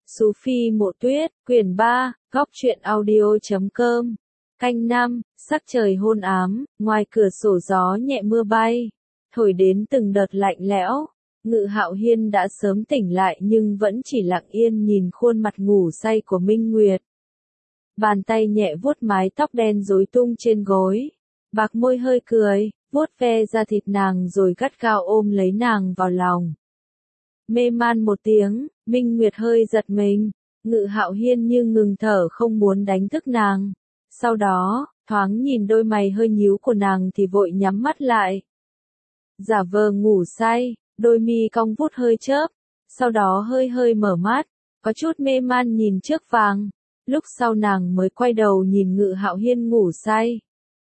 Sú Phi Mộ Tuyết, quyển 3, góc truyện audio.com. Canh 5, sắc trời hôn ám, ngoài cửa sổ gió nhẹ mưa bay, thổi đến từng đợt lạnh lẽo. Ngự Hạo Hiên đã sớm tỉnh lại nhưng vẫn chỉ lặng yên nhìn khuôn mặt ngủ say của Minh Nguyệt. Bàn tay nhẹ vuốt mái tóc đen rối tung trên gối, bạc môi hơi cười, vuốt ve da thịt nàng rồi gắt gao ôm lấy nàng vào lòng. Mê man một tiếng, Minh Nguyệt hơi giật mình, Ngự Hạo Hiên như ngừng thở không muốn đánh thức nàng. Sau đó, thoáng nhìn đôi mày hơi nhíu của nàng thì vội nhắm mắt lại. Giả vờ ngủ say, đôi mi cong vút hơi chớp, sau đó hơi hơi mở mắt, có chút mê man nhìn trước vàng. Lúc sau nàng mới quay đầu nhìn Ngự Hạo Hiên ngủ say.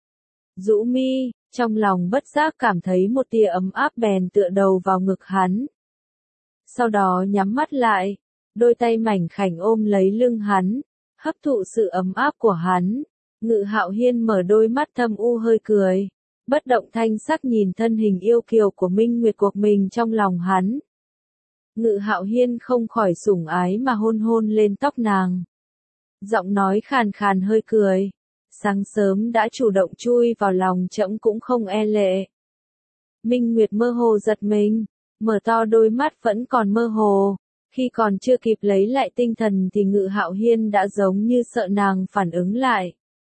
Rũ mi, trong lòng bất giác cảm thấy một tia ấm áp bèn tựa đầu vào ngực hắn. Sau đó nhắm mắt lại, đôi tay mảnh khảnh ôm lấy lưng hắn, hấp thụ sự ấm áp của hắn. Ngự Hạo Hiên mở đôi mắt thâm u hơi cười, bất động thanh sắc nhìn thân hình yêu kiều của Minh Nguyệt cuộc mình trong lòng hắn. Ngự Hạo Hiên không khỏi sủng ái mà hôn hôn lên tóc nàng. Giọng nói khàn khàn hơi cười, sáng sớm đã chủ động chui vào lòng trẫm cũng không e lệ. Minh Nguyệt mơ hồ giật mình, mở to đôi mắt vẫn còn mơ hồ, khi còn chưa kịp lấy lại tinh thần thì Ngự Hạo Hiên đã giống như sợ nàng phản ứng lại.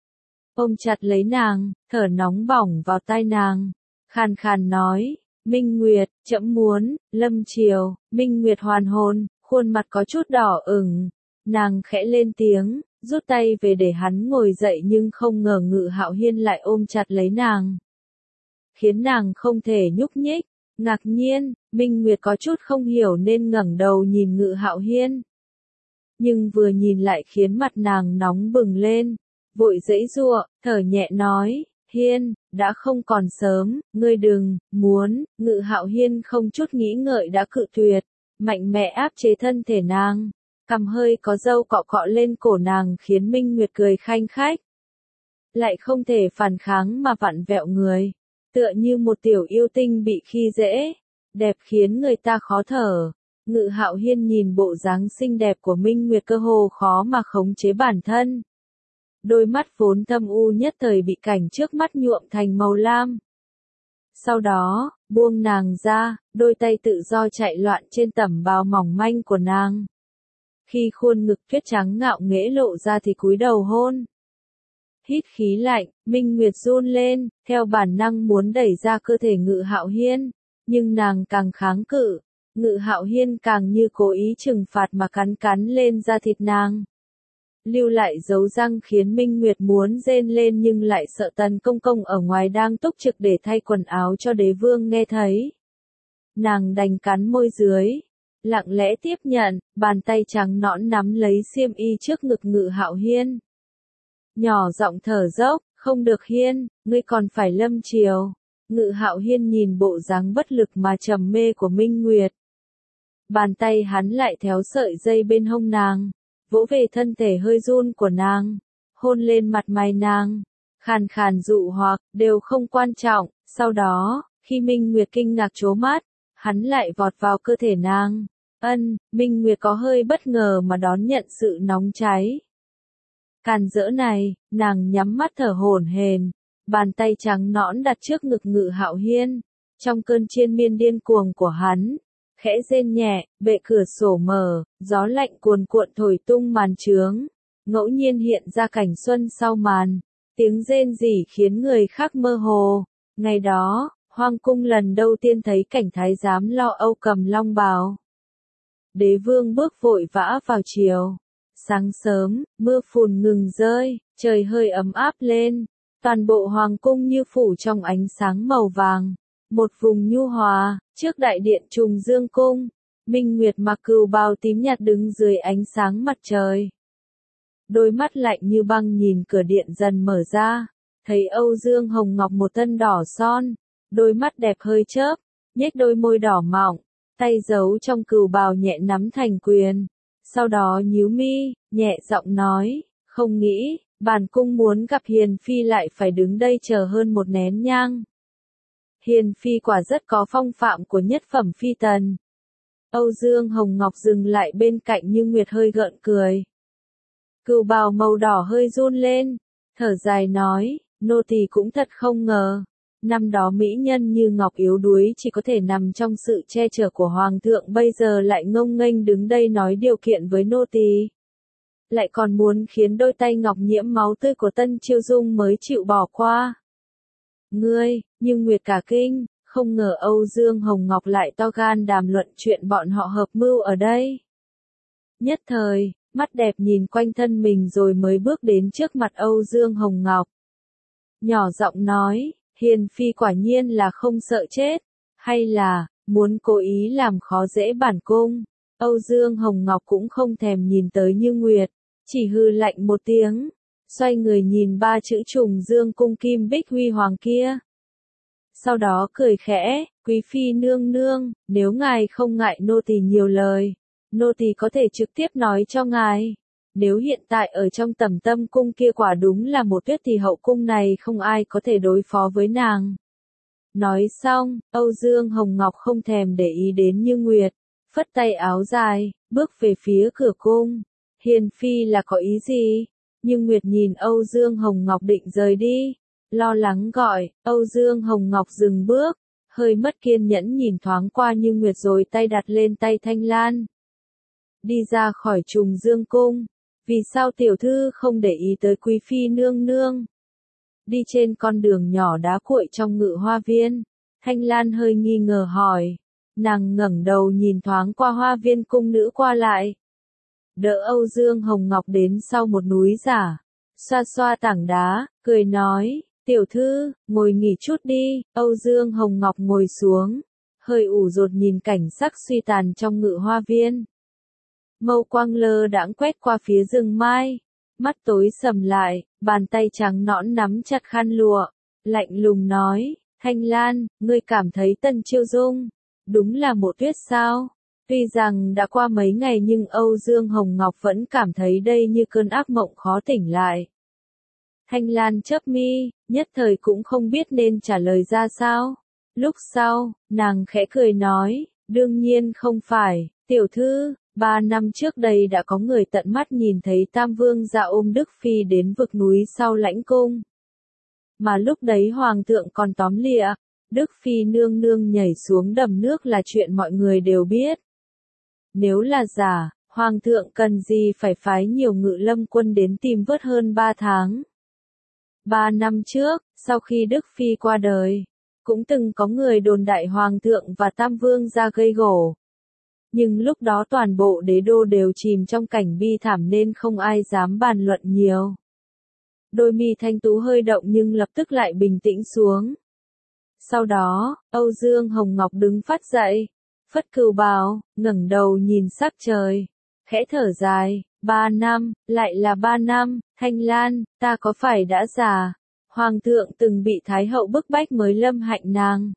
Ôm chặt lấy nàng, thở nóng bỏng vào tai nàng, khàn khàn nói, Minh Nguyệt, trẫm muốn, lâm chiều. Minh Nguyệt hoàn hồn, khuôn mặt có chút đỏ ửng, nàng khẽ lên tiếng, rút tay về để hắn ngồi dậy nhưng không ngờ Ngự Hạo Hiên lại ôm chặt lấy nàng, khiến nàng không thể nhúc nhích. Ngạc nhiên, Minh Nguyệt có chút không hiểu nên ngẩng đầu nhìn Ngự Hạo Hiên. Nhưng vừa nhìn lại khiến mặt nàng nóng bừng lên, vội giãy giụa, thở nhẹ nói, Hiên, đã không còn sớm, ngươi đừng, muốn. Ngự Hạo Hiên không chút nghĩ ngợi đã cự tuyệt, mạnh mẽ áp chế thân thể nàng, cằm hơi có râu cọ cọ lên cổ nàng khiến Minh Nguyệt cười khanh khách. Lại không thể phản kháng mà vặn vẹo người, tựa như một tiểu yêu tinh bị khi dễ, đẹp khiến người ta khó thở. Ngự Hạo Hiên nhìn bộ dáng xinh đẹp của Minh Nguyệt cơ hồ khó mà khống chế bản thân. Đôi mắt vốn thâm u nhất thời bị cảnh trước mắt nhuộm thành màu lam. Sau đó, buông nàng ra, đôi tay tự do chạy loạn trên tẩm bào mỏng manh của nàng. Khi khuôn ngực tuyết trắng ngạo nghễ lộ ra thì cúi đầu hôn. Hít khí lạnh, Minh Nguyệt run lên, theo bản năng muốn đẩy ra cơ thể Ngự Hạo Hiên, nhưng nàng càng kháng cự, Ngự Hạo Hiên càng như cố ý trừng phạt mà cắn cắn lên da thịt nàng. Lưu lại dấu răng khiến Minh Nguyệt muốn rên lên nhưng lại sợ Tần Công Công ở ngoài đang túc trực để thay quần áo cho đế vương nghe thấy. Nàng đành cắn môi dưới, lặng lẽ tiếp nhận, bàn tay trắng nõn nắm lấy xiêm y trước ngực Ngự Hạo Hiên. Nhỏ giọng thở dốc, không được Hiên, ngươi còn phải lâm chiều. Ngự Hạo Hiên nhìn bộ dáng bất lực mà trầm mê của Minh Nguyệt. Bàn tay hắn lại theo sợi dây bên hông nàng, vỗ về thân thể hơi run của nàng, hôn lên mặt mày nàng, khàn khàn dụ hoặc, đều không quan trọng. Sau đó, khi Minh Nguyệt kinh ngạc trố mắt, hắn lại vọt vào cơ thể nàng. Minh Nguyệt có hơi bất ngờ mà đón nhận sự nóng cháy. Càn rỡ này, nàng nhắm mắt thở hổn hển, bàn tay trắng nõn đặt trước ngực Ngự Hạo Hiên, trong cơn triền miên điên cuồng của hắn, khẽ rên nhẹ, bệ cửa sổ mở, gió lạnh cuồn cuộn thổi tung màn trướng, ngẫu nhiên hiện ra cảnh xuân sau màn, tiếng rên rỉ khiến người khác mơ hồ. Ngày đó, Hoang cung lần đầu tiên thấy cảnh thái giám lo âu cầm long bào. Đế vương bước vội vã vào triều. Sáng sớm, mưa phùn ngừng rơi, trời hơi ấm áp lên, toàn bộ hoàng cung như phủ trong ánh sáng màu vàng. Một vùng nhu hòa, trước đại điện Trùng Dương cung, Minh Nguyệt mặc cừu bào tím nhạt đứng dưới ánh sáng mặt trời. Đôi mắt lạnh như băng nhìn cửa điện dần mở ra, thấy Âu Dương Hồng Ngọc một thân đỏ son, đôi mắt đẹp hơi chớp, nhếch đôi môi đỏ mọng, tay giấu trong cừu bào nhẹ nắm thành quyền. Sau đó nhíu mi, nhẹ giọng nói, không nghĩ, bản cung muốn gặp Hiền Phi lại phải đứng đây chờ hơn một nén nhang. Hiền Phi quả rất có phong phạm của nhất phẩm phi tần. Âu Dương Hồng Ngọc dừng lại bên cạnh Như Nguyệt hơi gợn cười. Cừu bào màu đỏ hơi run lên, thở dài nói, nô tỳ cũng thật không ngờ. Năm đó mỹ nhân như Ngọc yếu đuối chỉ có thể nằm trong sự che chở của Hoàng thượng, bây giờ lại ngông nghênh đứng đây nói điều kiện với nô tỳ. Lại còn muốn khiến đôi tay ngọc nhiễm máu tươi của Tân Chiêu Dung mới chịu bỏ qua. Ngươi, Như Nguyệt cả kinh, không ngờ Âu Dương Hồng Ngọc lại to gan đàm luận chuyện bọn họ hợp mưu ở đây. Nhất thời, mắt đẹp nhìn quanh thân mình rồi mới bước đến trước mặt Âu Dương Hồng Ngọc. Nhỏ giọng nói, Hiền Phi quả nhiên là không sợ chết, hay là, muốn cố ý làm khó dễ bản cung. Âu Dương Hồng Ngọc cũng không thèm nhìn tới Như Nguyệt, chỉ hừ lạnh một tiếng, xoay người nhìn ba chữ trùng dương cung kim bích huy hoàng kia. Sau đó cười khẽ, quý phi nương nương, nếu ngài không ngại nô tỳ nhiều lời, nô tỳ có thể trực tiếp nói cho ngài. Nếu hiện tại ở trong Tẩm Tâm cung kia quả đúng là một tuyết thì hậu cung này không ai có thể đối phó với nàng. Nói xong, Âu Dương Hồng Ngọc không thèm để ý đến Như Nguyệt, phất tay áo dài, bước về phía cửa cung. Hiền Phi là có ý gì? Như Nguyệt nhìn Âu Dương Hồng Ngọc định rời đi, lo lắng gọi, Âu Dương Hồng Ngọc dừng bước, hơi mất kiên nhẫn nhìn thoáng qua Như Nguyệt rồi tay đặt lên tay Thanh Lan. Đi ra khỏi trùng dương cung, vì sao tiểu thư không để ý tới quý phi nương nương? Đi trên con đường nhỏ đá cuội trong Ngự Hoa Viên, Thanh Lan hơi nghi ngờ hỏi, nàng ngẩng đầu nhìn thoáng qua hoa viên cung nữ qua lại. Đỡ Âu Dương Hồng Ngọc đến sau một núi giả, xoa xoa tảng đá, cười nói, tiểu thư, ngồi nghỉ chút đi. Âu Dương Hồng Ngọc ngồi xuống, hơi ủ rột nhìn cảnh sắc suy tàn trong Ngự Hoa Viên. Mâu quang lơ đãng quét qua phía rừng mai, mắt tối sầm lại, bàn tay trắng nõn nắm chặt khăn lụa, lạnh lùng nói, Thanh Lan, ngươi cảm thấy Tân Chiêu Dung đúng là một tuyết sao? Tuy rằng đã qua mấy ngày nhưng Âu Dương Hồng Ngọc vẫn cảm thấy đây như cơn ác mộng khó tỉnh lại. Thanh Lan chớp mi, nhất thời cũng không biết nên trả lời ra sao. Lúc sau, nàng khẽ cười nói, đương nhiên không phải, tiểu thư, 3 năm trước đây đã có người tận mắt nhìn thấy Tam Vương gia ôm Đức Phi đến vực núi sau lãnh cung. Mà lúc đấy Hoàng thượng còn tóm lịa, Đức Phi nương nương nhảy xuống đầm nước là chuyện mọi người đều biết. Nếu là giả, Hoàng thượng cần gì phải phái nhiều ngự lâm quân đến tìm vớt hơn 3 tháng. 3 năm trước, sau khi Đức Phi qua đời, cũng từng có người đồn đại Hoàng thượng và Tam Vương gia gây gổ. Nhưng lúc đó toàn bộ đế đô đều chìm trong cảnh bi thảm nên không ai dám bàn luận nhiều. Đôi mi thanh tú hơi động nhưng lập tức lại bình tĩnh xuống. Sau đó, Âu Dương Hồng Ngọc đứng phát dậy, phất cừu bào, ngẩng đầu nhìn sắc trời, khẽ thở dài, 3 năm, lại là 3 năm, Thanh Lan, ta có phải đã già? Hoàng thượng từng bị Thái hậu bức bách mới lâm hạnh nàng.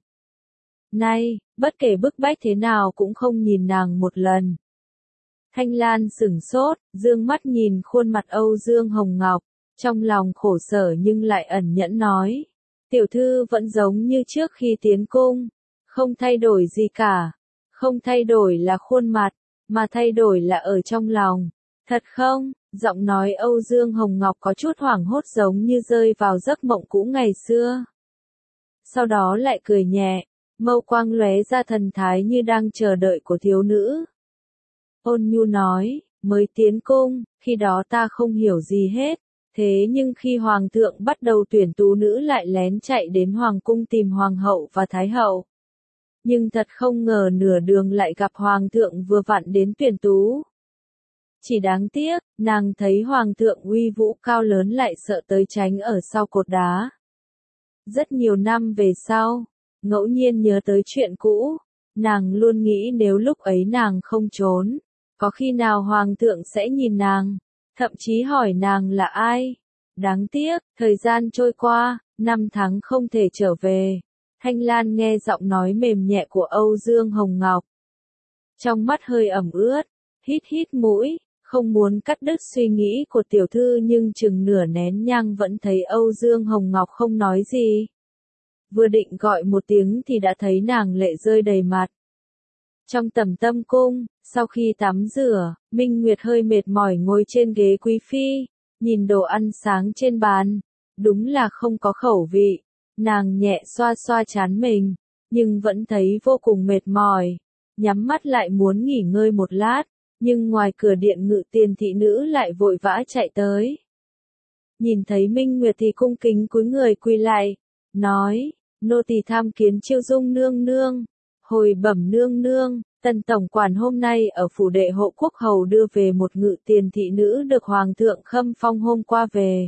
Nay, bất kể bức bách thế nào cũng không nhìn nàng một lần. Thanh Lan sửng sốt, dương mắt nhìn khuôn mặt Âu Dương Hồng Ngọc, trong lòng khổ sở nhưng lại ẩn nhẫn nói. Tiểu thư vẫn giống như trước khi tiến cung, không thay đổi gì cả, không thay đổi là khuôn mặt, mà thay đổi là ở trong lòng. Thật không? Giọng nói Âu Dương Hồng Ngọc có chút hoảng hốt giống như rơi vào giấc mộng cũ ngày xưa. Sau đó lại cười nhẹ, mâu quang lóe ra thần thái như đang chờ đợi của thiếu nữ. Ôn nhu nói, mới tiến cung, khi đó ta không hiểu gì hết. Thế nhưng khi Hoàng thượng bắt đầu tuyển tú nữ lại lén chạy đến Hoàng cung tìm Hoàng hậu và Thái hậu. Nhưng thật không ngờ nửa đường lại gặp Hoàng thượng vừa vặn đến tuyển tú. Chỉ đáng tiếc, nàng thấy Hoàng thượng uy vũ cao lớn lại sợ tới tránh ở sau cột đá. Rất nhiều năm về sau, ngẫu nhiên nhớ tới chuyện cũ, nàng luôn nghĩ nếu lúc ấy nàng không trốn, có khi nào Hoàng thượng sẽ nhìn nàng. Thậm chí hỏi nàng là ai. Đáng tiếc, thời gian trôi qua, 5 tháng không thể trở về. Thanh Lan nghe giọng nói mềm nhẹ của Âu Dương Hồng Ngọc. Trong mắt hơi ẩm ướt, hít hít mũi, không muốn cắt đứt suy nghĩ của tiểu thư nhưng chừng nửa nén nhang vẫn thấy Âu Dương Hồng Ngọc không nói gì. Vừa định gọi một tiếng thì đã thấy nàng lệ rơi đầy mặt. Trong Tầm Tâm cung, sau khi tắm rửa, Minh Nguyệt hơi mệt mỏi ngồi trên ghế quý phi, nhìn đồ ăn sáng trên bàn, đúng là không có khẩu vị. Nàng nhẹ xoa xoa trán mình, nhưng vẫn thấy vô cùng mệt mỏi, nhắm mắt lại muốn nghỉ ngơi một lát, nhưng ngoài cửa điện Ngự Tiền thị nữ lại vội vã chạy tới. Nhìn thấy Minh Nguyệt thì cung kính cúi người quỳ lại, nói, nô tỳ tham kiến Chiêu Dung nương nương. Hồi bẩm nương nương, Tần tổng quản hôm nay ở phủ đệ hộ quốc hầu đưa về một Ngự Tiền thị nữ được hoàng thượng khâm phong hôm qua về.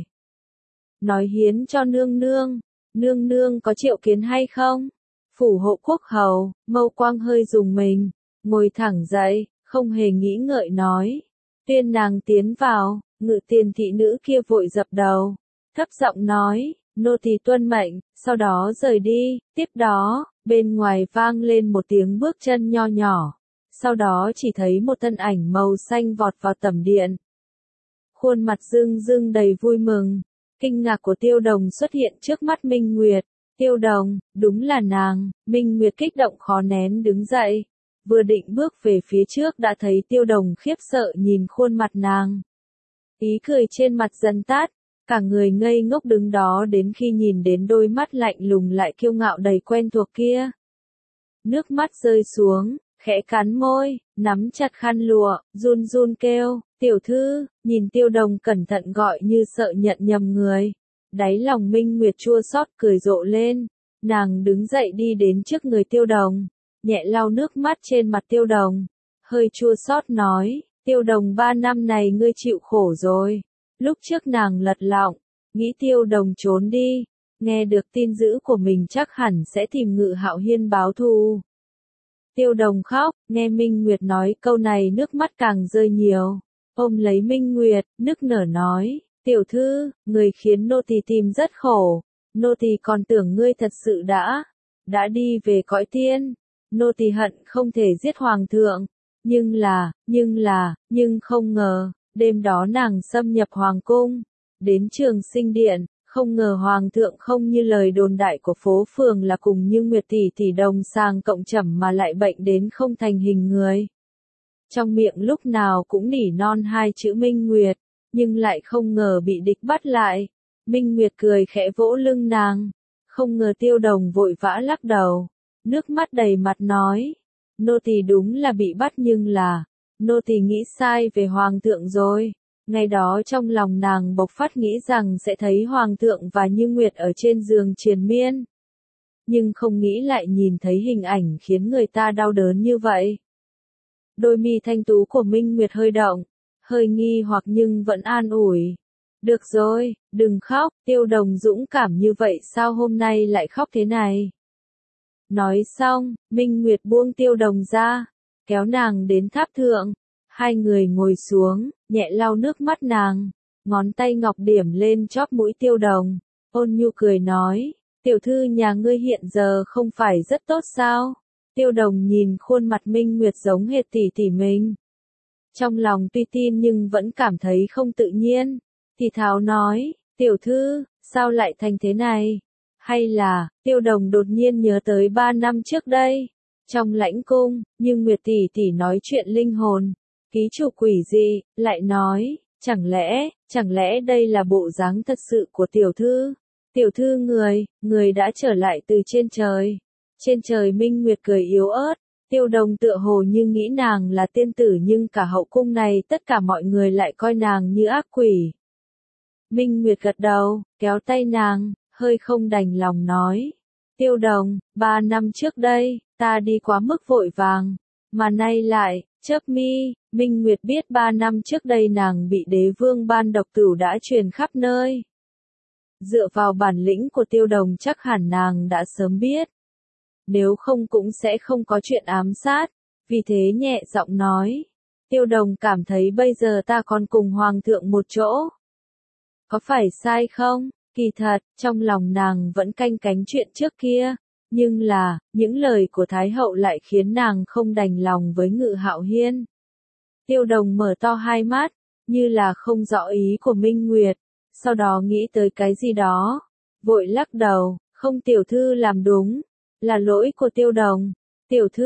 Nói hiến cho nương nương có triệu kiến hay không? Phủ hộ quốc hầu, Mâu Quang hơi rùng mình, ngồi thẳng dậy, không hề nghĩ ngợi nói. Tuyên nàng tiến vào, Ngự Tiền thị nữ kia vội dập đầu, thấp giọng nói, nô tỳ tuân mệnh, sau đó rời đi. Tiếp đó, bên ngoài vang lên một tiếng bước chân nho nhỏ, sau đó chỉ thấy một thân ảnh màu xanh vọt vào tẩm điện. Khuôn mặt rưng rưng đầy vui mừng, kinh ngạc của Tiêu Đồng xuất hiện trước mắt Minh Nguyệt. Tiêu Đồng, đúng là nàng. Minh Nguyệt kích động khó nén đứng dậy, vừa định bước về phía trước đã thấy Tiêu Đồng khiếp sợ nhìn khuôn mặt nàng. Ý cười trên mặt dần tắt, cả người ngây ngốc đứng đó đến khi nhìn đến đôi mắt lạnh lùng lại kiêu ngạo đầy quen thuộc kia. Nước mắt rơi xuống, khẽ cắn môi, nắm chặt khăn lụa, run run kêu, tiểu thư. Nhìn Tiêu Đồng cẩn thận gọi như sợ nhận nhầm người. Đáy lòng Minh Nguyệt chua xót cười rộ lên, nàng đứng dậy đi đến trước người Tiêu Đồng, nhẹ lau nước mắt trên mặt Tiêu Đồng, hơi chua xót nói, Tiêu Đồng 3 năm này ngươi chịu khổ rồi. Lúc trước nàng lật lọng, nghĩ Tiêu Đồng trốn đi, nghe được tin dữ của mình chắc hẳn sẽ tìm Ngự Hạo Hiên báo thù. Tiêu Đồng khóc, nghe Minh Nguyệt nói câu này nước mắt càng rơi nhiều, ôm lấy Minh Nguyệt, nức nở nói, tiểu thư, người khiến nô tỳ tìm rất khổ, nô tỳ còn tưởng ngươi thật sự đã đi về cõi tiên, nô tỳ hận không thể giết hoàng thượng, nhưng không ngờ, đêm đó nàng xâm nhập hoàng cung, đến Trường Sinh điện, không ngờ hoàng thượng không như lời đồn đại của phố phường là cùng Như Nguyệt tỷ tỷ đồng sàng cộng trầm mà lại bệnh đến không thành hình người. Trong miệng lúc nào cũng nỉ non 2 chữ Minh Nguyệt, nhưng lại không ngờ bị địch bắt lại. Minh Nguyệt cười khẽ vỗ lưng nàng, không ngờ Tiêu Đồng vội vã lắc đầu, nước mắt đầy mặt nói, nô tỳ đúng là bị bắt nhưng là, nô tỳ nghĩ sai về hoàng thượng rồi. Ngày đó trong lòng nàng bộc phát nghĩ rằng sẽ thấy hoàng thượng và Như Nguyệt ở trên giường triền miên. Nhưng không nghĩ lại nhìn thấy hình ảnh khiến người ta đau đớn như vậy. Đôi mi thanh tú của Minh Nguyệt hơi động, hơi nghi hoặc nhưng vẫn an ủi. Được rồi, đừng khóc, Tiêu Đồng dũng cảm như vậy sao hôm nay lại khóc thế này? Nói xong, Minh Nguyệt buông Tiêu Đồng ra, kéo nàng đến tháp thượng. Hai người ngồi xuống, nhẹ lau nước mắt nàng, ngón tay ngọc điểm lên chóp mũi Tiêu Đồng, ôn nhu cười nói, tiểu thư nhà ngươi hiện giờ không phải rất tốt sao? Tiêu Đồng nhìn khuôn mặt Minh Nguyệt giống hệt tỷ tỷ mình. Trong lòng tuy tin nhưng vẫn cảm thấy không tự nhiên, thì thào nói, tiểu thư, sao lại thành thế này? Hay là, Tiêu Đồng đột nhiên nhớ tới 3 năm trước đây, trong lãnh cung, nhưng Nguyệt tỷ tỷ nói chuyện linh hồn. Ký chủ quỷ gì, lại nói, chẳng lẽ đây là bộ dáng thật sự của tiểu thư? Tiểu thư người đã trở lại từ trên trời. Trên trời Minh Nguyệt cười yếu ớt, Tiêu Đồng tựa hồ như nghĩ nàng là tiên tử nhưng cả hậu cung này tất cả mọi người lại coi nàng như ác quỷ. Minh Nguyệt gật đầu, kéo tay nàng, hơi không đành lòng nói. Tiêu Đồng, 3 năm trước đây, ta đi quá mức vội vàng, mà nay lại, chớp mi. Minh Nguyệt biết 3 năm trước đây nàng bị đế vương ban độc tửu đã truyền khắp nơi. Dựa vào bản lĩnh của Tiêu Đồng chắc hẳn nàng đã sớm biết. Nếu không cũng sẽ không có chuyện ám sát, vì thế nhẹ giọng nói. Tiêu Đồng cảm thấy bây giờ ta còn cùng hoàng thượng một chỗ. Có phải sai không? Kỳ thật, trong lòng nàng vẫn canh cánh chuyện trước kia. Nhưng là, những lời của Thái hậu lại khiến nàng không đành lòng với Ngự Hạo Hiên. Tiêu Đồng mở to hai mắt, như là không rõ ý của Minh Nguyệt, sau đó nghĩ tới cái gì đó, vội lắc đầu, không tiểu thư làm đúng, là lỗi của Tiêu Đồng. Tiểu thư,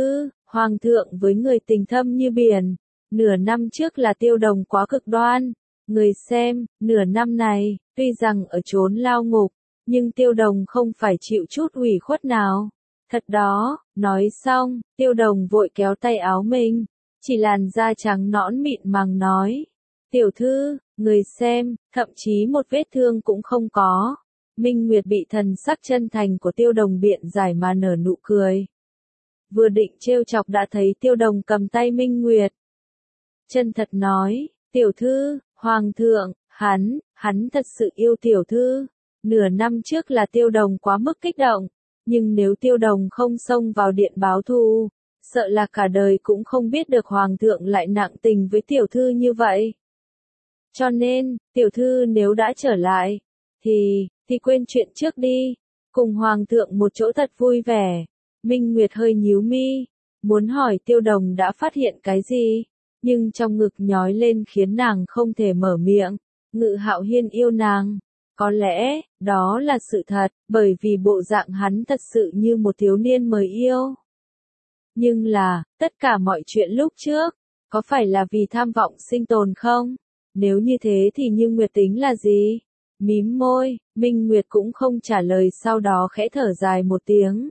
Hoàng thượng với người tình thâm như biển, nửa năm trước là Tiêu Đồng quá cực đoan. Người xem, nửa năm này, tuy rằng ở chốn lao ngục, nhưng Tiêu Đồng không phải chịu chút ủy khuất nào. Thật đó, nói xong, Tiêu Đồng vội kéo tay áo mình, chỉ làn da trắng nõn mịn màng nói. Tiểu thư, người xem, thậm chí một vết thương cũng không có. Minh Nguyệt bị thần sắc chân thành của Tiêu Đồng biện giải mà nở nụ cười. Vừa định trêu chọc đã thấy Tiêu Đồng cầm tay Minh Nguyệt. Chân thật nói, tiểu thư, hoàng thượng, hắn thật sự yêu tiểu thư. Nửa năm trước là Tiêu Đồng quá mức kích động, nhưng nếu Tiêu Đồng không xông vào điện báo thù, sợ là cả đời cũng không biết được hoàng thượng lại nặng tình với tiểu thư như vậy. Cho nên, tiểu thư nếu đã trở lại, thì quên chuyện trước đi, cùng hoàng thượng một chỗ thật vui vẻ. Minh Nguyệt hơi nhíu mi, muốn hỏi Tiêu Đồng đã phát hiện cái gì, nhưng trong ngực nhói lên khiến nàng không thể mở miệng. Ngự Hạo Hiên yêu nàng, có lẽ, đó là sự thật, bởi vì bộ dạng hắn thật sự như một thiếu niên mới yêu. Nhưng là, tất cả mọi chuyện lúc trước, có phải là vì tham vọng sinh tồn không? Nếu như thế thì Như Nguyệt tính là gì? Mím môi, Minh Nguyệt cũng không trả lời, sau đó khẽ thở dài một tiếng.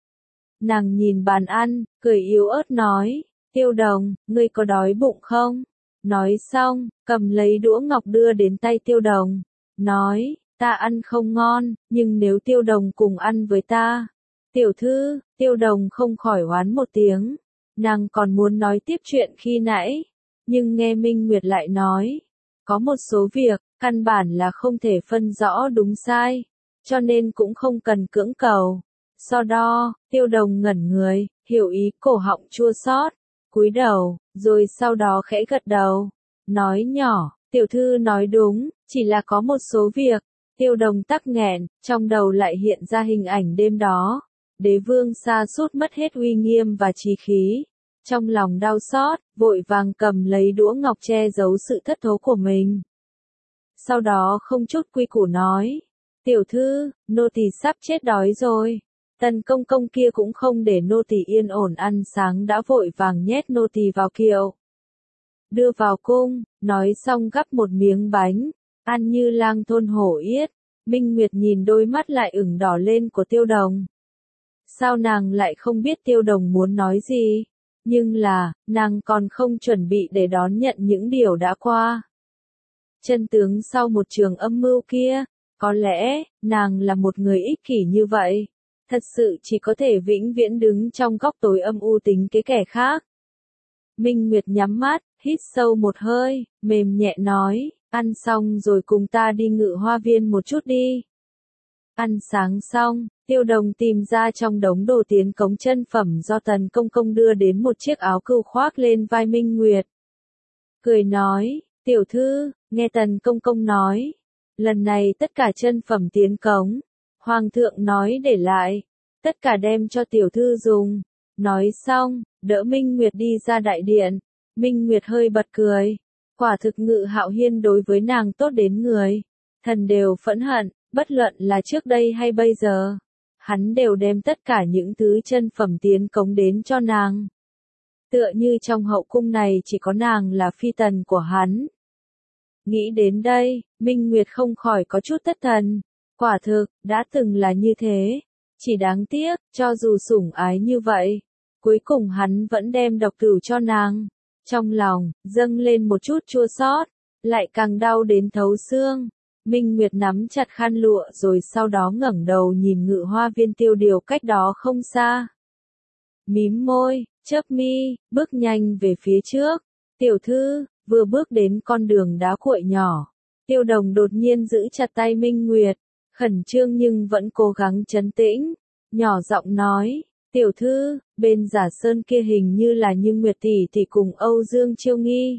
Nàng nhìn bàn ăn, cười yếu ớt nói, Tiêu Đồng, ngươi có đói bụng không? Nói xong, cầm lấy đũa ngọc đưa đến tay Tiêu Đồng, nói, ta ăn không ngon, nhưng nếu Tiêu Đồng cùng ăn với ta. Tiểu thư, Tiêu Đồng không khỏi oán một tiếng, nàng còn muốn nói tiếp chuyện khi nãy, nhưng nghe Minh Nguyệt lại nói, có một số việc, căn bản là không thể phân rõ đúng sai, cho nên cũng không cần cưỡng cầu. Sau đó, Tiêu Đồng ngẩn người, hiểu ý, cổ họng chua xót, cúi đầu, rồi sau đó khẽ gật đầu, nói nhỏ, tiểu thư nói đúng, chỉ là có một số việc. Tiêu Đồng tắc nghẹn, trong đầu lại hiện ra hình ảnh đêm đó, đế vương sa sút mất hết uy nghiêm và chí khí. Trong lòng đau xót, vội vàng cầm lấy đũa ngọc che giấu sự thất thố của mình. Sau đó không chút quy củ nói, tiểu thư, nô tỳ sắp chết đói rồi. Tần công công kia cũng không để nô tỳ yên ổn ăn sáng đã vội vàng nhét nô tỳ vào kiệu, đưa vào cung, nói xong gắp một miếng bánh, ăn như lang thôn hổ yết. Minh Nguyệt nhìn đôi mắt lại ửng đỏ lên của Tiêu Đồng. Sao nàng lại không biết Tiêu Đồng muốn nói gì? Nhưng là, nàng còn không chuẩn bị để đón nhận những điều đã qua. Chân tướng sau một trường âm mưu kia, có lẽ, nàng là một người ích kỷ như vậy. Thật sự chỉ có thể vĩnh viễn đứng trong góc tối âm u tính kế kẻ khác. Minh Nguyệt nhắm mắt, hít sâu một hơi, mềm nhẹ nói, ăn xong rồi cùng ta đi Ngự Hoa Viên một chút đi. Ăn sáng xong, Tiêu Đồng tìm ra trong đống đồ tiến cống chân phẩm do Tần công công đưa đến một chiếc áo cừu khoác lên vai Minh Nguyệt. Cười nói, tiểu thư, nghe Tần công công nói, lần này tất cả chân phẩm tiến cống, hoàng thượng nói để lại, tất cả đem cho tiểu thư dùng. Nói xong, đỡ Minh Nguyệt đi ra đại điện. Minh Nguyệt hơi bật cười, quả thực Ngự Hạo Hiên đối với nàng tốt đến người, thần đều phẫn hận, bất luận là trước đây hay bây giờ, hắn đều đem tất cả những thứ chân phẩm tiến cống đến cho nàng. Tựa như trong hậu cung này chỉ có nàng là phi tần của hắn. Nghĩ đến đây, Minh Nguyệt không khỏi có chút thất thần, quả thực, đã từng là như thế, chỉ đáng tiếc, cho dù sủng ái như vậy, cuối cùng hắn vẫn đem độc cửu cho nàng. Trong lòng, dâng lên một chút chua xót, lại càng đau đến thấu xương. Minh Nguyệt nắm chặt khăn lụa rồi sau đó ngẩng đầu nhìn Ngự Hoa Viên Tiêu Điều cách đó không xa. Mím môi, chớp mi, bước nhanh về phía trước. Tiểu thư, vừa bước đến con đường đá cuội nhỏ. Tiêu Đồng đột nhiên giữ chặt tay Minh Nguyệt, khẩn trương nhưng vẫn cố gắng trấn tĩnh, nhỏ giọng nói, tiểu thư, bên Giả Sơn kia hình như là Như Nguyệt tỷ tỷ cùng Âu Dương Chiêu Nghi.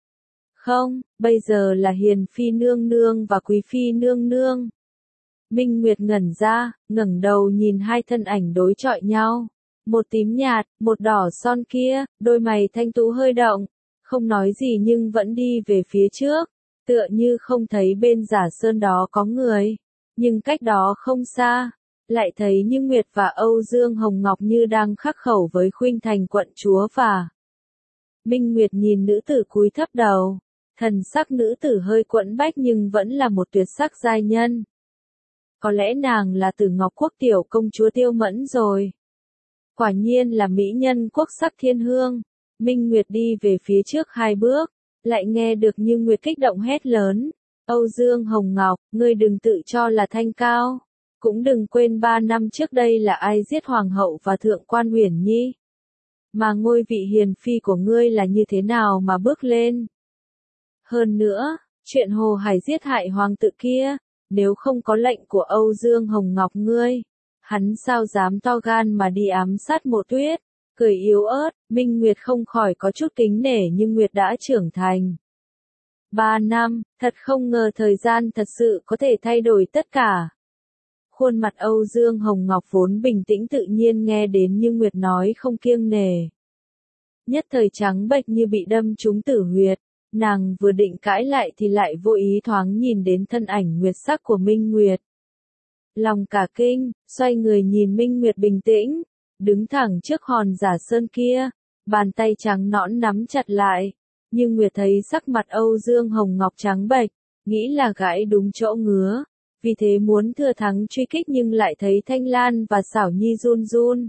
Không, bây giờ là Hiền Phi nương nương và Quý Phi nương nương. Minh Nguyệt ngẩn ra, ngẩng đầu nhìn hai thân ảnh đối chọi nhau. Một tím nhạt, một đỏ son kia, đôi mày thanh tú hơi động, không nói gì nhưng vẫn đi về phía trước, tựa như không thấy bên Giả Sơn đó có người. Nhưng cách đó không xa, lại thấy Như Nguyệt và Âu Dương Hồng Ngọc như đang khắc khẩu với khuynh thành quận chúa và Minh Nguyệt nhìn nữ tử cúi thấp đầu, thần sắc nữ tử hơi quẫn bách nhưng vẫn là một tuyệt sắc giai nhân. Có lẽ nàng là Tử Ngọc Quốc tiểu công chúa Tiêu Mẫn rồi. Quả nhiên là mỹ nhân quốc sắc thiên hương. Minh Nguyệt đi về phía trước 2 bước, lại nghe được Như Nguyệt kích động hét lớn. Âu Dương Hồng Ngọc, ngươi đừng tự cho là thanh cao. Cũng đừng quên 3 năm trước đây là ai giết Hoàng hậu và Thượng quan Uyển Nhi. Mà ngôi vị hiền phi của ngươi là như thế nào mà bước lên. Hơn nữa, chuyện Hồ Hải giết hại hoàng tử kia, nếu không có lệnh của Âu Dương Hồng Ngọc ngươi, hắn sao dám to gan mà đi ám sát Mộ Tuyết. Cười yếu ớt, Minh Nguyệt không khỏi có chút kính nể nhưng Nguyệt đã trưởng thành. 3 năm, thật không ngờ thời gian thật sự có thể thay đổi tất cả. Khuôn mặt Âu Dương Hồng Ngọc vốn bình tĩnh tự nhiên nghe đến như Nguyệt nói không kiêng nể. Nhất thời trắng bệch như bị đâm trúng tử huyệt, nàng vừa định cãi lại thì lại vô ý thoáng nhìn đến thân ảnh nguyệt sắc của Minh Nguyệt. Lòng cả kinh, xoay người nhìn Minh Nguyệt bình tĩnh, đứng thẳng trước hòn giả sơn kia, bàn tay trắng nõn nắm chặt lại. Nhưng Nguyệt thấy sắc mặt Âu Dương Hồng Ngọc trắng bệch, nghĩ là gãi đúng chỗ ngứa, vì thế muốn thừa thắng truy kích nhưng lại thấy Thanh Lan và Xảo Nhi run run.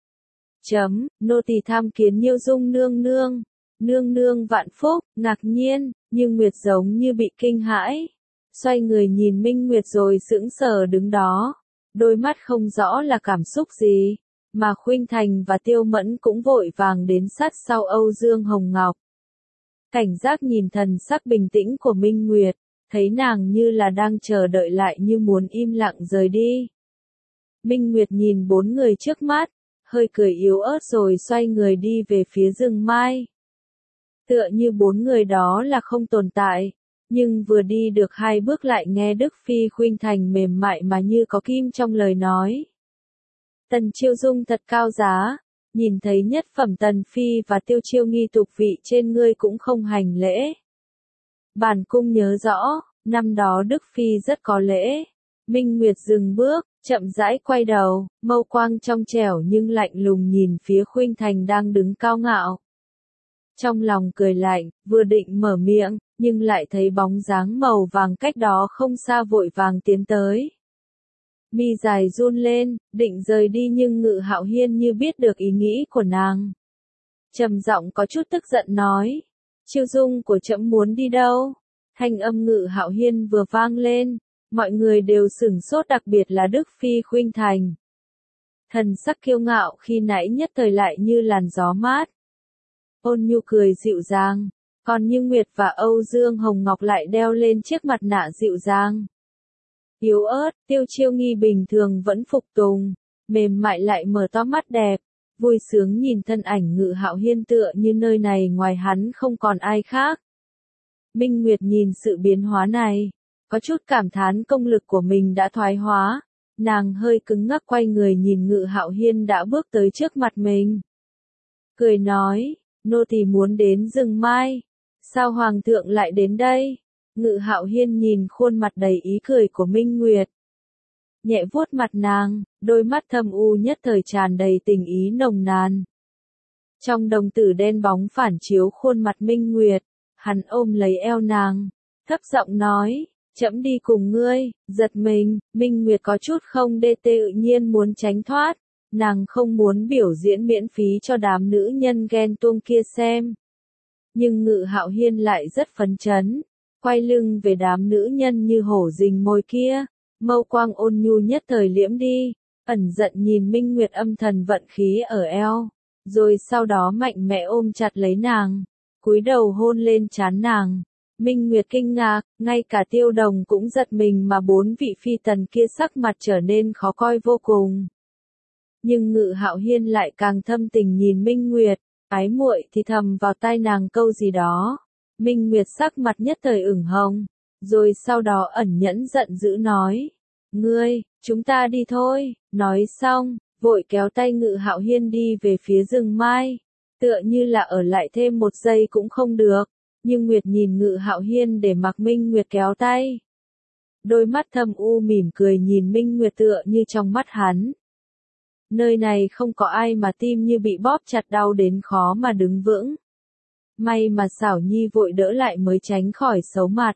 Nô tỳ tham kiến Nhiêu Dung nương nương. Nương nương vạn phúc, ngạc nhiên, nhưng Nguyệt giống như bị kinh hãi. Xoay người nhìn Minh Nguyệt rồi sững sờ đứng đó, đôi mắt không rõ là cảm xúc gì, mà Khuynh Thành và Tiêu Mẫn cũng vội vàng đến sát sau Âu Dương Hồng Ngọc. Cảnh giác nhìn thần sắc bình tĩnh của Minh Nguyệt, thấy nàng như là đang chờ đợi lại như muốn im lặng rời đi. Minh Nguyệt nhìn 4 người trước mắt, hơi cười yếu ớt rồi xoay người đi về phía rừng mai. Tựa như 4 người đó là không tồn tại, nhưng vừa đi được 2 bước lại nghe Đức Phi Khuynh Thành mềm mại mà như có kim trong lời nói. Tần Chiêu Dung thật cao giá, nhìn thấy nhất phẩm Tần Phi và Tiêu Chiêu nghi tục vị trên ngươi cũng không hành lễ. Bản cung nhớ rõ, năm đó Đức Phi rất có lễ. Minh Nguyệt dừng bước, chậm rãi quay đầu, mâu quang trong trẻo nhưng lạnh lùng nhìn phía Khuynh Thành đang đứng cao ngạo. Trong lòng cười lạnh, vừa định mở miệng, nhưng lại thấy bóng dáng màu vàng cách đó không xa vội vàng tiến tới. Mi dài run lên, định rời đi nhưng Ngự Hạo Hiên như biết được ý nghĩ của nàng. Trầm giọng có chút tức giận nói, Chiêu Dung của trẫm muốn đi đâu? Thanh âm Ngự Hạo Hiên vừa vang lên, mọi người đều sửng sốt đặc biệt là Đức Phi Khuynh Thành. Thần sắc kiêu ngạo khi nãy nhất thời lại như làn gió mát. Ôn nhu cười dịu dàng, còn Như Nguyệt và Âu Dương Hồng Ngọc lại đeo lên chiếc mặt nạ dịu dàng. Yếu ớt, Tiêu Chiêu nghi bình thường vẫn phục tùng, mềm mại lại mở to mắt đẹp, vui sướng nhìn thân ảnh Ngự Hạo Hiên tựa như nơi này ngoài hắn không còn ai khác. Minh Nguyệt nhìn sự biến hóa này, có chút cảm thán công lực của mình đã thoái hóa, nàng hơi cứng ngắc quay người nhìn Ngự Hạo Hiên đã bước tới trước mặt mình. Cười nói, nô tỳ muốn đến rừng mai, sao Hoàng thượng lại đến đây? Ngự Hạo Hiên nhìn khuôn mặt đầy ý cười của Minh Nguyệt. Nhẹ vuốt mặt nàng, đôi mắt thâm u nhất thời tràn đầy tình ý nồng nàn. Trong đồng tử đen bóng phản chiếu khuôn mặt Minh Nguyệt, hắn ôm lấy eo nàng, thấp giọng nói, trẫm đi cùng ngươi. Giật mình, Minh Nguyệt có chút không đê tự nhiên muốn tránh thoát, nàng không muốn biểu diễn miễn phí cho đám nữ nhân ghen tuông kia xem. Nhưng Ngự Hạo Hiên lại rất phấn chấn, quay lưng về đám nữ nhân như hổ rình mồi kia, mâu quang ôn nhu nhất thời liễm đi, ẩn giận nhìn Minh Nguyệt âm thần vận khí ở eo, rồi sau đó mạnh mẽ ôm chặt lấy nàng, cúi đầu hôn lên trán nàng. Minh Nguyệt kinh ngạc, ngay cả Tiêu Đồng cũng giật mình mà 4 vị phi tần kia sắc mặt trở nên khó coi vô cùng. Nhưng Ngự Hạo Hiên lại càng thâm tình nhìn Minh Nguyệt, ái muội thì thầm vào tai nàng câu gì đó. Minh Nguyệt sắc mặt nhất thời ửng hồng, rồi sau đó ẩn nhẫn giận dữ nói, ngươi, chúng ta đi thôi. Nói xong, vội kéo tay Ngự Hạo Hiên đi về phía rừng mai, tựa như là ở lại thêm 1 giây cũng không được. Nhưng Nguyệt nhìn Ngự Hạo Hiên để mặc Minh Nguyệt kéo tay. đôi mắt thâm u mỉm cười nhìn Minh Nguyệt tựa như trong mắt hắn. Nơi này không có ai mà tim như bị bóp chặt đau đến khó mà đứng vững. May mà Xảo Nhi vội đỡ lại mới tránh khỏi xấu mặt.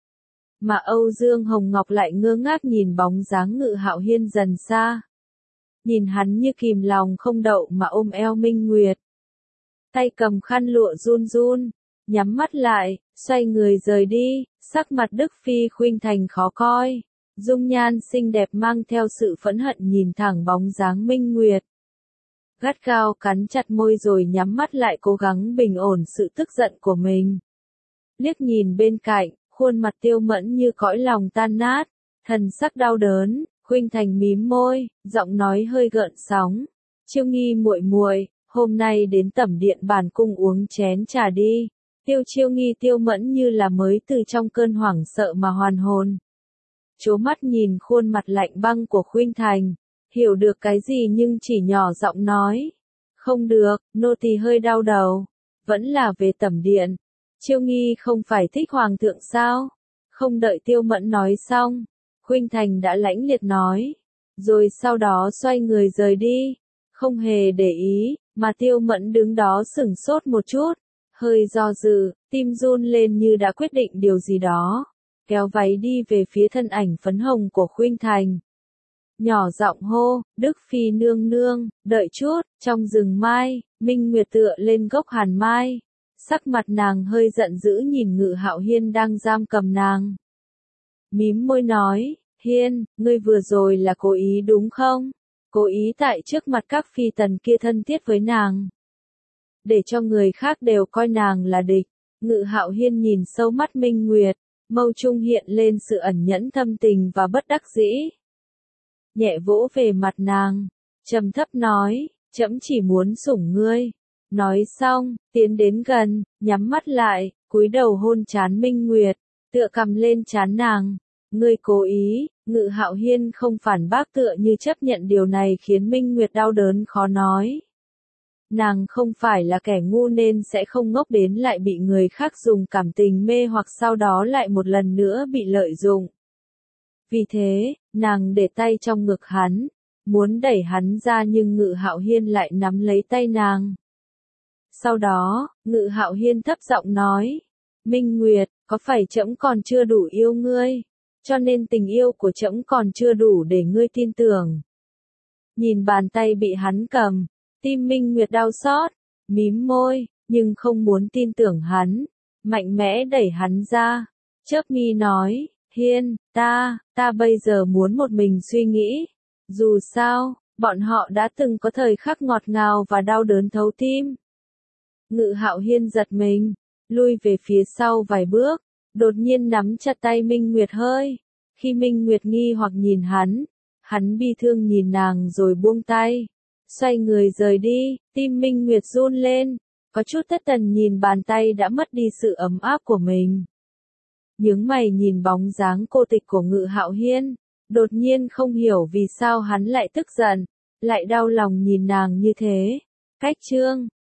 Mà Âu Dương Hồng Ngọc lại ngơ ngác nhìn bóng dáng Ngự Hạo Hiên dần xa. Nhìn hắn như kìm lòng không đậu mà ôm eo Minh Nguyệt. Tay cầm khăn lụa run run, nhắm mắt lại, xoay người rời đi, sắc mặt Đức Phi Khuynh Thành khó coi. Dung nhan xinh đẹp mang theo sự phẫn hận nhìn thẳng bóng dáng Minh Nguyệt. Gắt gao cắn chặt môi rồi nhắm mắt lại cố gắng bình ổn sự tức giận của mình. Liếc nhìn bên cạnh, khuôn mặt Tiêu Mẫn như cõi lòng tan nát, thần sắc đau đớn, Khuynh Thành mím môi, giọng nói hơi gợn sóng. Chiêu Nghi muội muội, hôm nay đến Tẩm Điện bản cung uống chén trà đi. Chiêu Nghi Tiêu Mẫn như là mới từ trong cơn hoảng sợ mà hoàn hồn. Chố mắt nhìn khuôn mặt lạnh băng của Khuynh Thành, hiểu được cái gì nhưng chỉ nhỏ giọng nói. Không được, nô tỳ hơi đau đầu, vẫn là về Tẩm Điện. Chiêu Nghi không phải thích hoàng thượng sao? Không đợi Tiêu Mẫn nói xong, Khuynh Thành đã lãnh liệt nói, rồi sau đó xoay người rời đi, không hề để ý, mà Tiêu Mẫn đứng đó sửng sốt một chút, hơi do dự, tim run lên như đã quyết định điều gì đó, kéo váy đi về phía thân ảnh phấn hồng của Khuynh Thành. Nhỏ giọng hô, Đức Phi nương nương, đợi chút, trong rừng mai, Minh Nguyệt tựa lên gốc hàn mai. Sắc mặt nàng hơi giận dữ nhìn Ngự Hạo Hiên đang giam cầm nàng. Mím môi nói, Hiên, ngươi vừa rồi là cố ý đúng không? Cố ý tại trước mặt các phi tần kia thân thiết với nàng. Để cho người khác đều coi nàng là địch. Ngự Hạo Hiên nhìn sâu mắt Minh Nguyệt, mâu trung hiện lên sự ẩn nhẫn thâm tình và bất đắc dĩ. Nhẹ vỗ về mặt nàng, trầm thấp nói, trẫm chỉ muốn sủng ngươi. Nói xong, tiến đến gần, nhắm mắt lại, cúi đầu hôn trán Minh Nguyệt, tựa cầm lên trán nàng. Ngươi cố ý, Ngự Hạo Hiên không phản bác tựa như chấp nhận điều này khiến Minh Nguyệt đau đớn khó nói. Nàng không phải là kẻ ngu nên sẽ không ngốc đến lại bị người khác dùng cảm tình mê hoặc sau đó lại một lần nữa bị lợi dụng. Vì thế, nàng để tay trong ngực hắn, muốn đẩy hắn ra nhưng Ngự Hạo Hiên lại nắm lấy tay nàng. Sau đó, Ngự Hạo Hiên thấp giọng nói, Minh Nguyệt, có phải trẫm còn chưa đủ yêu ngươi, cho nên tình yêu của trẫm còn chưa đủ để ngươi tin tưởng. Nhìn bàn tay bị hắn cầm, tim Minh Nguyệt đau xót, mím môi, nhưng không muốn tin tưởng hắn, mạnh mẽ đẩy hắn ra, chớp mi nói, Hiên, ta bây giờ muốn một mình suy nghĩ, dù sao, bọn họ đã từng có thời khắc ngọt ngào và đau đớn thấu tim. Ngự Hạo Hiên giật mình, lui về phía sau vài bước, đột nhiên nắm chặt tay Minh Nguyệt hơi. Khi Minh Nguyệt nghi hoặc nhìn hắn bi thương nhìn nàng rồi buông tay, xoay người rời đi, tim Minh Nguyệt run lên, có chút thất thần nhìn bàn tay đã mất đi sự ấm áp của mình. Nhướng mày nhìn bóng dáng cô tịch của Ngự Hạo Hiên, đột nhiên không hiểu vì sao hắn lại tức giận, lại đau lòng nhìn nàng như thế. Cách chương